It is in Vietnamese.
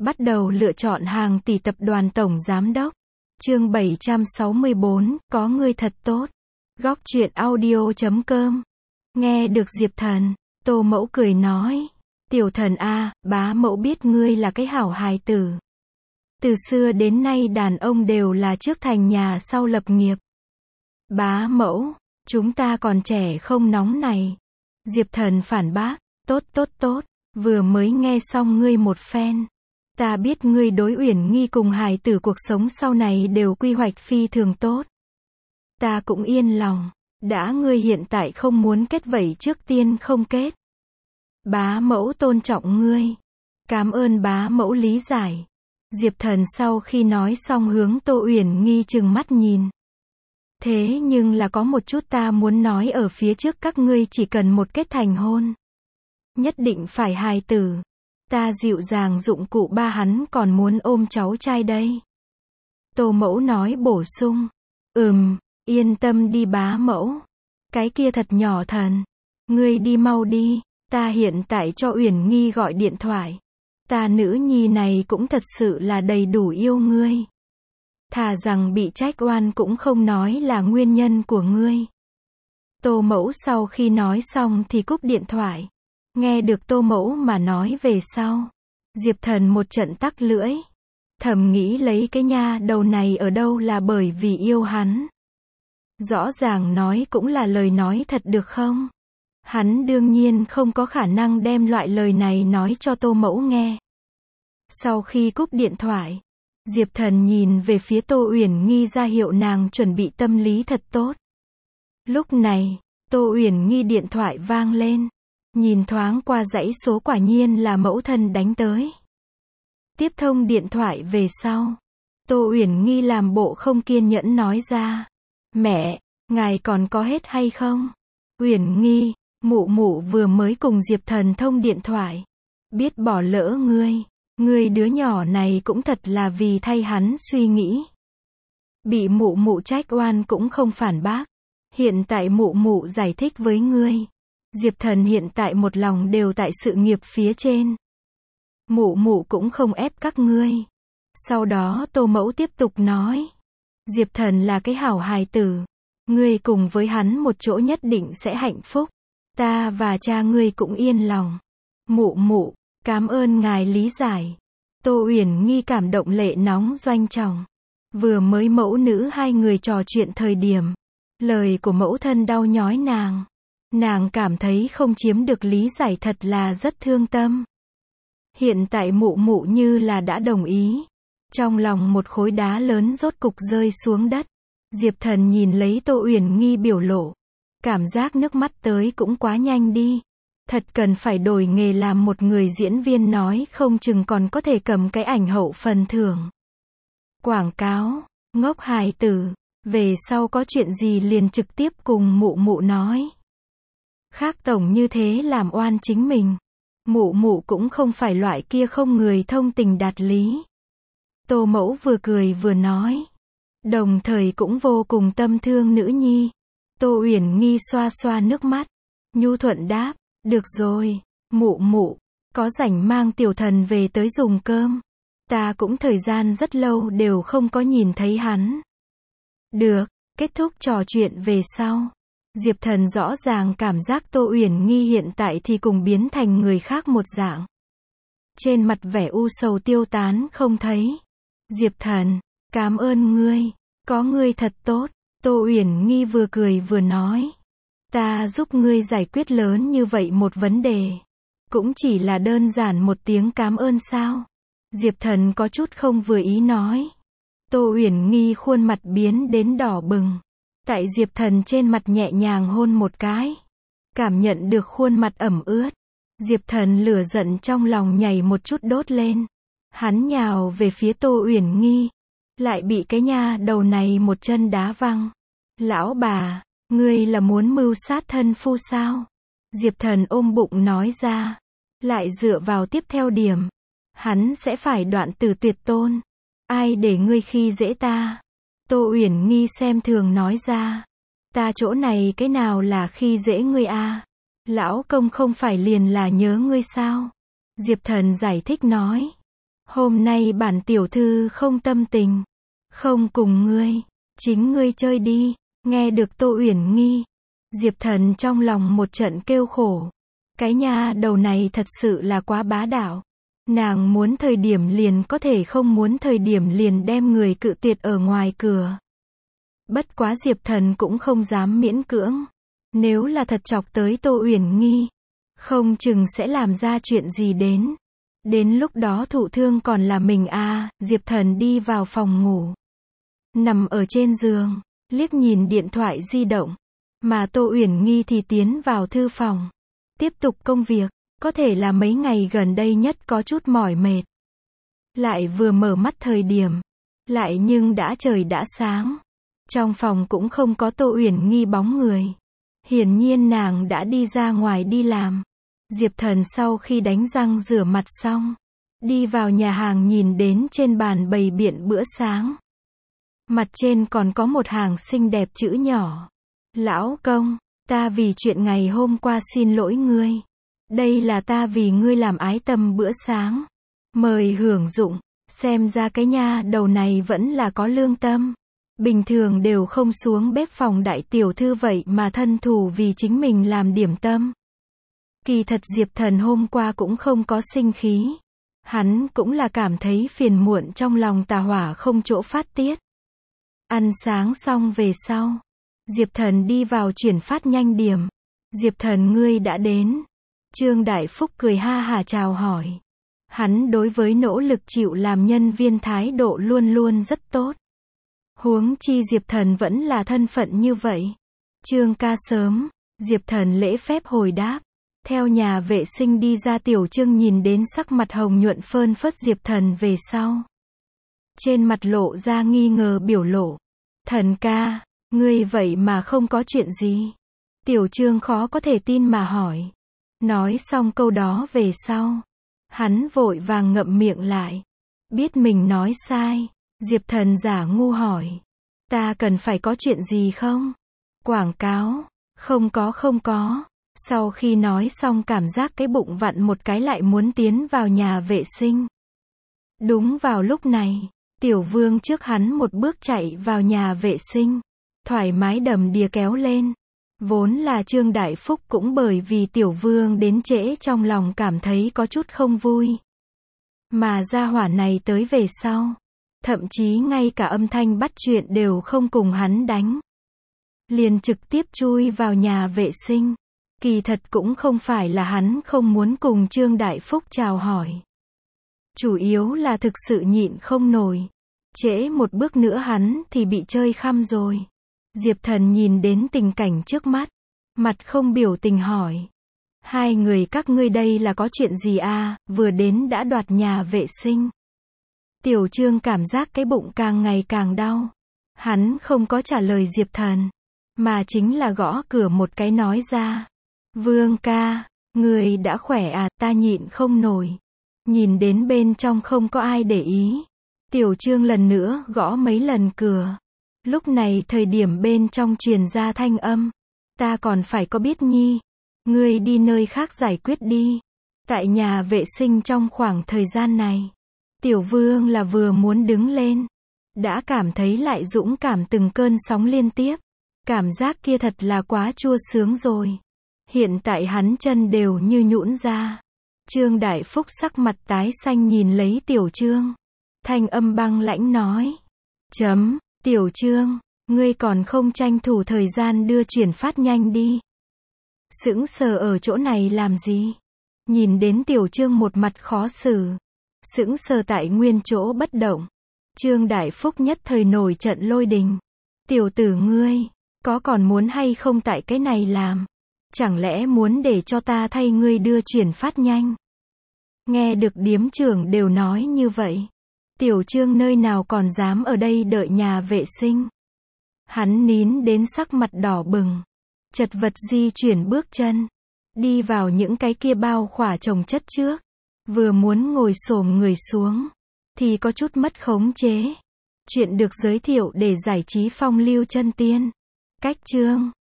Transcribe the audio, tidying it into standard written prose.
Bắt đầu lựa chọn hàng tỷ tập đoàn tổng giám đốc. Chương 764, có ngươi thật tốt. Góc truyện audio.com. Nghe được Diệp Thần, Tô Mẫu cười nói, tiểu thần a, bá mẫu biết ngươi là cái hảo hài tử. Từ xưa đến nay đàn ông đều là trước thành nhà sau lập nghiệp. Bá mẫu, chúng ta còn trẻ không nóng này. Diệp Thần phản bác, tốt, vừa mới nghe xong ngươi một phen. Ta biết ngươi đối Uyển Nghi cùng hài tử cuộc sống sau này đều quy hoạch phi thường tốt. Ta cũng yên lòng, đã ngươi hiện tại không muốn kết vậy trước tiên không kết. Bá mẫu tôn trọng ngươi. Cảm ơn bá mẫu lý giải. Diệp Thần sau khi nói xong hướng Tô Uyển Nghi trừng mắt nhìn. Thế nhưng là có một chút ta muốn nói ở phía trước, các ngươi chỉ cần một kết thành hôn. Nhất định phải hài tử. Ta dịu dàng dụng cụ ba hắn còn muốn ôm cháu trai đây. Tô Mẫu nói bổ sung. Yên tâm đi bá mẫu. Cái kia thật nhỏ Thần. Ngươi đi mau đi, ta hiện tại cho Uyển Nghi gọi điện thoại. Ta nữ nhi này cũng thật sự là đầy đủ yêu ngươi. Thà rằng bị trách oan cũng không nói là nguyên nhân của ngươi. Tô Mẫu sau khi nói xong thì cúp điện thoại. Nghe được Tô Mẫu mà nói về sau, Diệp Thần một trận tắc lưỡi. Thầm nghĩ lấy cái nha đầu này ở đâu là bởi vì yêu hắn. Rõ ràng nói cũng là lời nói thật được không? Hắn đương nhiên không có khả năng đem loại lời này nói cho Tô Mẫu nghe. Sau khi cúp điện thoại, Diệp Thần nhìn về phía Tô Uyển Nghi ra hiệu nàng chuẩn bị tâm lý thật tốt. Lúc này, Tô Uyển Nghi điện thoại vang lên. Nhìn thoáng qua dãy số quả nhiên là mẫu thân đánh tới. Tiếp thông điện thoại về sau, Tô Uyển Nghi làm bộ không kiên nhẫn nói ra. Mẹ, ngài còn có hết hay không? Uyển Nghi, mụ mụ vừa mới cùng Diệp Thần thông điện thoại. Biết bỏ lỡ ngươi đứa nhỏ này cũng thật là vì thay hắn suy nghĩ. Bị mụ mụ trách oan cũng không phản bác. Hiện tại mụ mụ giải thích với ngươi. Diệp Thần hiện tại một lòng đều tại sự nghiệp phía trên. Mụ mụ cũng không ép các ngươi. Sau đó Tô Mẫu tiếp tục nói. Diệp Thần là cái hảo hài tử. Ngươi cùng với hắn một chỗ nhất định sẽ hạnh phúc. Ta và cha ngươi cũng yên lòng. Mụ mụ, cảm ơn ngài lý giải. Tô Uyển Nghi cảm động lệ nóng doanh trọng. Vừa mới mẫu nữ hai người trò chuyện thời điểm, lời của mẫu thân đau nhói nàng. Nàng cảm thấy không chiếm được lý giải thật là rất thương tâm. Hiện tại mụ mụ như là đã đồng ý. Trong lòng một khối đá lớn rốt cục rơi xuống đất. Diệp Thần nhìn lấy Tô Uyển Nghi biểu lộ. Cảm giác nước mắt tới cũng quá nhanh đi. Thật cần phải đổi nghề làm một người diễn viên nói không chừng còn có thể cầm cái ảnh hậu phần thưởng. Quảng cáo, ngốc hài tử, về sau có chuyện gì liền trực tiếp cùng mụ mụ nói. Khác tổng như thế làm oan chính mình. Mụ mụ cũng không phải loại kia không người thông tình đạt lý. Tô Mẫu vừa cười vừa nói. Đồng thời cũng vô cùng tâm thương nữ nhi. Tô Uyển Nghi xoa xoa nước mắt. Nhu thuận đáp. Được rồi, mụ mụ. Có rảnh mang tiểu thần về tới dùng cơm. Ta cũng thời gian rất lâu đều không có nhìn thấy hắn. Được, kết thúc trò chuyện về sau. Diệp Thần rõ ràng cảm giác Tô Uyển Nghi hiện tại thì cùng biến thành người khác một dạng. Trên mặt vẻ u sầu tiêu tán không thấy. Diệp Thần, cảm ơn ngươi, có ngươi thật tốt. Tô Uyển Nghi vừa cười vừa nói. Ta giúp ngươi giải quyết lớn như vậy một vấn đề. Cũng chỉ là đơn giản một tiếng cảm ơn sao? Diệp Thần có chút không vừa ý nói. Tô Uyển Nghi khuôn mặt biến đến đỏ bừng. Tại Diệp Thần trên mặt nhẹ nhàng hôn một cái. Cảm nhận được khuôn mặt ẩm ướt. Diệp Thần lửa giận trong lòng nhảy một chút đốt lên. Hắn nhào về phía Tô Uyển Nghi. Lại bị cái nha đầu này một chân đá văng. Lão bà, ngươi là muốn mưu sát thân phu sao? Diệp Thần ôm bụng nói ra. Lại dựa vào tiếp theo điểm. Hắn sẽ phải đoạn tử tuyệt tôn. Ai để ngươi khi dễ ta? Tô Uyển Nghi xem thường nói ra. Ta chỗ này cái nào là khi dễ ngươi a? Lão công không phải liền là nhớ ngươi sao? Diệp Thần giải thích nói. Hôm nay bản tiểu thư không tâm tình. Không cùng ngươi. Chính ngươi chơi đi. Nghe được Tô Uyển Nghi. Diệp Thần trong lòng một trận kêu khổ. Cái nha đầu này thật sự là quá bá đạo. Nàng muốn thời điểm liền có thể, không muốn thời điểm liền đem người cự tuyệt ở ngoài cửa. Bất quá Diệp Thần cũng không dám miễn cưỡng. Nếu là thật chọc tới Tô Uyển Nghi, không chừng sẽ làm ra chuyện gì đến. Đến lúc đó thụ thương còn là mình à. Diệp Thần đi vào phòng ngủ. Nằm ở trên giường, liếc nhìn điện thoại di động. Mà Tô Uyển Nghi thì tiến vào thư phòng. Tiếp tục công việc. Có thể là mấy ngày gần đây nhất có chút mỏi mệt. Lại vừa mở mắt thời điểm. Lại nhưng trời đã sáng. Trong phòng cũng không có Tô Uyển Nghi bóng người. Hiển nhiên nàng đã đi ra ngoài đi làm. Diệp Thần sau khi đánh răng rửa mặt xong. Đi vào nhà hàng nhìn đến trên bàn bày biện bữa sáng. Mặt trên còn có một hàng xinh đẹp chữ nhỏ. Lão công, ta vì chuyện ngày hôm qua xin lỗi ngươi. Đây là ta vì ngươi làm ái tâm bữa sáng. Mời hưởng dụng. Xem ra cái nha đầu này vẫn là có lương tâm. Bình thường đều không xuống bếp phòng đại tiểu thư vậy mà thân thủ vì chính mình làm điểm tâm. Kỳ thật Diệp Thần hôm qua cũng không có sinh khí. Hắn cũng là cảm thấy phiền muộn trong lòng, tà hỏa không chỗ phát tiết. Ăn sáng xong về sau. Diệp Thần đi vào chuyển phát nhanh điểm. Diệp Thần, ngươi đã đến. Trương Đại Phúc cười ha hả chào hỏi. Hắn đối với nỗ lực chịu làm nhân viên thái độ luôn luôn rất tốt. Huống chi Diệp Thần vẫn là thân phận như vậy. Trương ca sớm. Diệp Thần lễ phép hồi đáp. Theo nhà vệ sinh đi ra, Tiểu Trương nhìn đến sắc mặt hồng nhuận phơn phớt Diệp Thần về sau. Trên mặt lộ ra nghi ngờ biểu lộ. Thần ca, ngươi vậy mà không có chuyện gì? Tiểu Trương khó có thể tin mà hỏi. Nói xong câu đó về sau. Hắn vội vàng ngậm miệng lại. Biết mình nói sai. Diệp Thần giả ngu hỏi. Ta cần phải có chuyện gì không? Quảng cáo. Không có. Sau khi nói xong cảm giác cái bụng vặn một cái, lại muốn tiến vào nhà vệ sinh. Đúng vào lúc này, Tiểu Vương trước hắn một bước chạy vào nhà vệ sinh. Thoải mái đầm đìa kéo lên. Vốn là Trương Đại Phúc cũng bởi vì Tiểu Vương đến trễ trong lòng cảm thấy có chút không vui. Mà gia hỏa này tới về sau. Thậm chí ngay cả âm thanh bắt chuyện đều không cùng hắn đánh. Liền trực tiếp chui vào nhà vệ sinh. Kỳ thật cũng không phải là hắn không muốn cùng Trương Đại Phúc chào hỏi. Chủ yếu là thực sự nhịn không nổi. Trễ một bước nữa hắn thì bị chơi khăm rồi. Diệp Thần nhìn đến tình cảnh trước mắt. Mặt không biểu tình hỏi. Hai người các ngươi đây là có chuyện gì à, vừa đến đã đoạt nhà vệ sinh. Tiểu Trương cảm giác cái bụng càng ngày càng đau. Hắn không có trả lời Diệp Thần. Mà chính là gõ cửa một cái nói ra. Vương ca, người đã khỏe à, ta nhịn không nổi. Nhìn đến bên trong không có ai để ý. Tiểu Trương lần nữa gõ mấy lần cửa. Lúc này thời điểm bên trong truyền ra thanh âm. Ta còn phải có biết nhi. Ngươi đi nơi khác giải quyết đi. Tại nhà vệ sinh trong khoảng thời gian này. Tiểu Vương là vừa muốn đứng lên. Đã cảm thấy lại dũng cảm từng cơn sóng liên tiếp. Cảm giác kia thật là quá chua sướng rồi. Hiện tại hắn chân đều như nhũn ra. Trương Đại Phúc sắc mặt tái xanh nhìn lấy Tiểu Trương. Thanh âm băng lãnh nói. Tiểu Trương, ngươi còn không tranh thủ thời gian đưa chuyển phát nhanh đi. Sững sờ ở chỗ này làm gì? Nhìn đến Tiểu Trương một mặt khó xử. Sững sờ tại nguyên chỗ bất động. Trương Đại Phúc nhất thời nổi trận lôi đình. Tiểu tử ngươi, có còn muốn hay không tại cái này làm? Chẳng lẽ muốn để cho ta thay ngươi đưa chuyển phát nhanh? Nghe được điếm trưởng đều nói như vậy. Tiểu Trương nơi nào còn dám ở đây đợi nhà vệ sinh. Hắn nín đến sắc mặt đỏ bừng. Chật vật di chuyển bước chân. Đi vào những cái kia bao khỏa chồng chất trước. Vừa muốn ngồi xổm người xuống. Thì có chút mất khống chế. Chuyện được giới thiệu để giải trí phong lưu chân tiên. Cách chương